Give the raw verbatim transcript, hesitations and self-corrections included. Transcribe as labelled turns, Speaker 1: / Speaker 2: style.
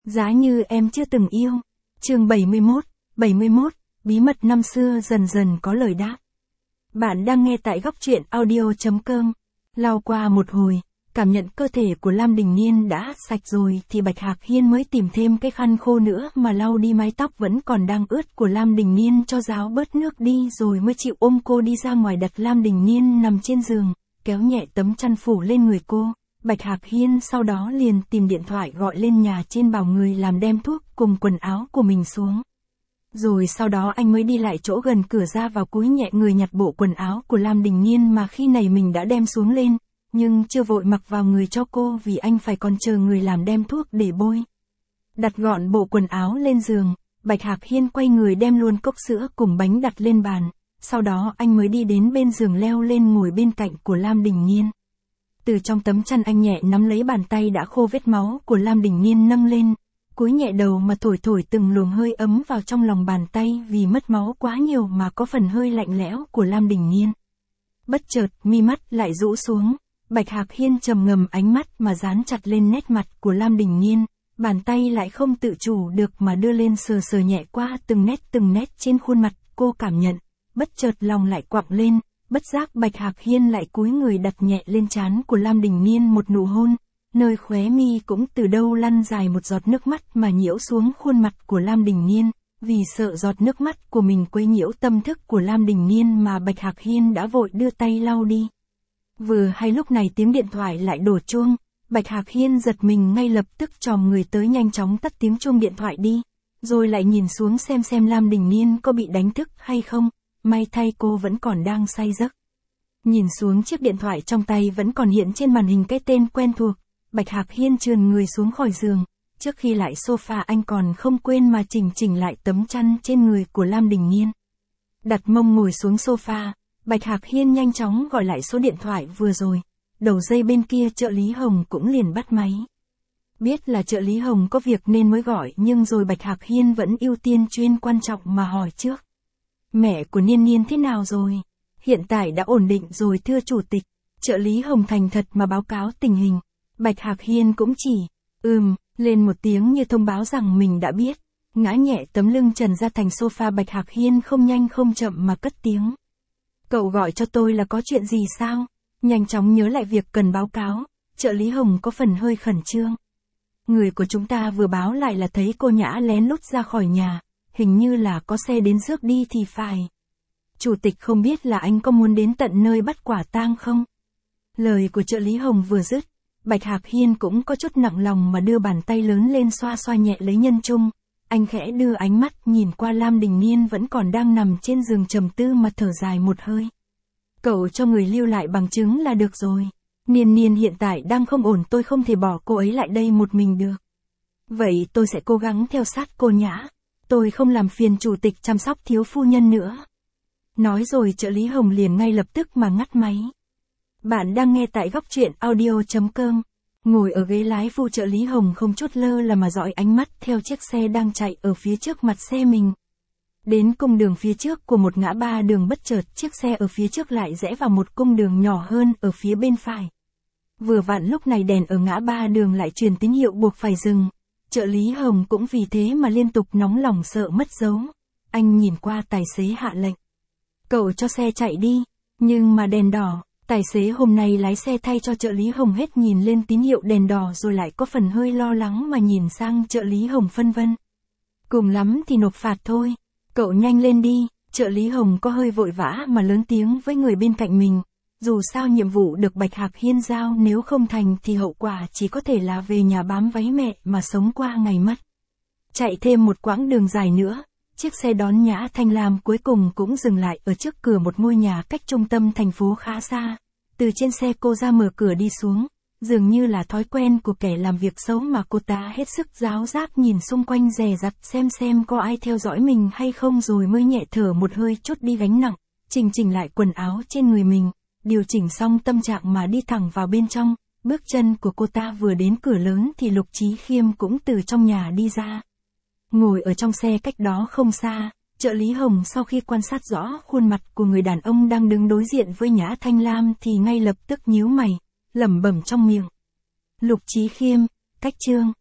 Speaker 1: Giá như em chưa từng yêu. Chương bảy mươi mốt, bảy mươi mốt, bí mật năm xưa dần dần có lời đáp. Bạn đang nghe tại góc truyện audio chấm com. Lao qua một hồi, cảm nhận cơ thể của Lam Đình Niên đã sạch rồi thì Bạch Hạc Hiên mới tìm thêm cái khăn khô nữa mà lau đi mái tóc vẫn còn đang ướt của Lam Đình Niên cho ráo bớt nước đi rồi mới chịu ôm cô đi ra ngoài, đặt Lam Đình Niên nằm trên giường, kéo nhẹ tấm chăn phủ lên người cô. Bạch Hạc Hiên sau đó liền tìm điện thoại gọi lên nhà trên bảo người làm đem thuốc cùng quần áo của mình xuống. Rồi sau đó anh mới đi lại chỗ gần cửa ra vào cúi nhẹ người nhặt bộ quần áo của Lam Đình Niên mà khi này mình đã đem xuống lên, nhưng chưa vội mặc vào người cho cô vì anh phải còn chờ người làm đem thuốc để bôi. Đặt gọn bộ quần áo lên giường, Bạch Hạc Hiên quay người đem luôn cốc sữa cùng bánh đặt lên bàn, sau đó anh mới đi đến bên giường leo lên ngồi bên cạnh của Lam Đình Niên. Từ trong tấm chăn anh nhẹ nắm lấy bàn tay đã khô vết máu của Lam Đình Niên nâng lên, cúi nhẹ đầu mà thổi thổi từng luồng hơi ấm vào trong lòng bàn tay vì mất máu quá nhiều mà có phần hơi lạnh lẽo của Lam Đình Niên. Bất chợt mi mắt lại rũ xuống, Bạch Hạc Hiên trầm ngầm ánh mắt mà dán chặt lên nét mặt của Lam Đình Niên, bàn tay lại không tự chủ được mà đưa lên sờ sờ nhẹ qua từng nét từng nét trên khuôn mặt. Cô cảm nhận, bất chợt lòng lại quặn lên. Bất giác Bạch Hạc Hiên lại cúi người đặt nhẹ lên trán của Lam Đình Niên một nụ hôn, nơi khóe mi cũng từ đâu lăn dài một giọt nước mắt mà nhiễu xuống khuôn mặt của Lam Đình Niên, vì sợ giọt nước mắt của mình quấy nhiễu tâm thức của Lam Đình Niên mà Bạch Hạc Hiên đã vội đưa tay lau đi. Vừa hay lúc này tiếng điện thoại lại đổ chuông, Bạch Hạc Hiên giật mình ngay lập tức chồm người tới nhanh chóng tắt tiếng chuông điện thoại đi, rồi lại nhìn xuống xem xem Lam Đình Niên có bị đánh thức hay không. May thay cô vẫn còn đang say giấc. Nhìn xuống chiếc điện thoại trong tay vẫn còn hiện trên màn hình cái tên quen thuộc, Bạch Hạc Hiên trườn người xuống khỏi giường, trước khi lại sofa anh còn không quên mà chỉnh chỉnh lại tấm chăn trên người của Lam Đình Niên. Đặt mông ngồi xuống sofa, Bạch Hạc Hiên nhanh chóng gọi lại số điện thoại vừa rồi, đầu dây bên kia trợ lý Hồng cũng liền bắt máy. Biết là trợ lý Hồng có việc nên mới gọi nhưng rồi Bạch Hạc Hiên vẫn ưu tiên chuyên quan trọng mà hỏi trước. Mẹ của Niên Niên thế nào rồi? Hiện tại đã ổn định rồi thưa chủ tịch. Trợ lý Hồng thành thật mà báo cáo tình hình. Bạch Hạc Hiên cũng chỉ, ừm, lên một tiếng như thông báo rằng mình đã biết. Ngã nhẹ tấm lưng trần ra thành sofa, Bạch Hạc Hiên không nhanh không chậm mà cất tiếng. Cậu gọi cho tôi là có chuyện gì sao? Nhanh chóng nhớ lại việc cần báo cáo. Trợ lý Hồng có phần hơi khẩn trương. Người của chúng ta vừa báo lại là thấy cô Nhã lén lút ra khỏi nhà. Hình như là có xe đến rước đi thì phải. Chủ tịch không biết là anh có muốn đến tận nơi bắt quả tang không? Lời của trợ lý Hồng vừa dứt, Bạch Hạc Hiên cũng có chút nặng lòng mà đưa bàn tay lớn lên xoa xoa nhẹ lấy nhân trung. Anh khẽ đưa ánh mắt nhìn qua Lam Đình Niên vẫn còn đang nằm trên giường trầm tư mà thở dài một hơi. Cậu cho người lưu lại bằng chứng là được rồi. Niên Niên hiện tại đang không ổn, tôi không thể bỏ cô ấy lại đây một mình được. Vậy tôi sẽ cố gắng theo sát cô Nhã. Tôi không làm phiền chủ tịch chăm sóc thiếu phu nhân nữa. Nói rồi trợ lý Hồng liền ngay lập tức mà ngắt máy. Bạn đang nghe tại góc truyện audio chấm com. Ngồi ở ghế lái phụ, trợ lý Hồng không chút lơ là mà dõi ánh mắt theo chiếc xe đang chạy ở phía trước mặt xe mình. Đến cung đường phía trước của một ngã ba đường, bất chợt chiếc xe ở phía trước lại rẽ vào một cung đường nhỏ hơn ở phía bên phải. Vừa vặn lúc này đèn ở ngã ba đường lại truyền tín hiệu buộc phải dừng. Trợ lý Hồng cũng vì thế mà liên tục nóng lòng sợ mất dấu. Anh nhìn qua tài xế hạ lệnh. Cậu cho xe chạy đi. Nhưng mà đèn đỏ, tài xế hôm nay lái xe thay cho trợ lý Hồng hết nhìn lên tín hiệu đèn đỏ rồi lại có phần hơi lo lắng mà nhìn sang trợ lý Hồng phân vân. Cùng lắm thì nộp phạt thôi. Cậu nhanh lên đi. Trợ lý Hồng có hơi vội vã mà lớn tiếng với người bên cạnh mình. Dù sao nhiệm vụ được Bạch Hạc Hiên giao, nếu không thành thì hậu quả chỉ có thể là về nhà bám váy mẹ mà sống qua ngày mất. Chạy thêm một quãng đường dài nữa, chiếc xe đón Nhã Thanh Lam cuối cùng cũng dừng lại ở trước cửa một ngôi nhà cách trung tâm thành phố khá xa. Từ trên xe cô ra mở cửa đi xuống, dường như là thói quen của kẻ làm việc xấu mà cô ta hết sức ráo rác nhìn xung quanh dè dặt xem xem có ai theo dõi mình hay không, rồi mới nhẹ thở một hơi trút đi gánh nặng, chỉnh chỉnh lại quần áo trên người mình. Điều chỉnh xong tâm trạng mà đi thẳng vào bên trong. Bước chân của cô ta vừa đến cửa lớn thì Lục Chí Khiêm cũng từ trong nhà đi ra. Ngồi ở trong xe cách đó không xa, trợ lý Hồng sau khi quan sát rõ khuôn mặt của người đàn ông đang đứng đối diện với Nhã Thanh Lam thì ngay lập tức nhíu mày, lẩm bẩm trong miệng. Lục Chí Khiêm, cách Trương.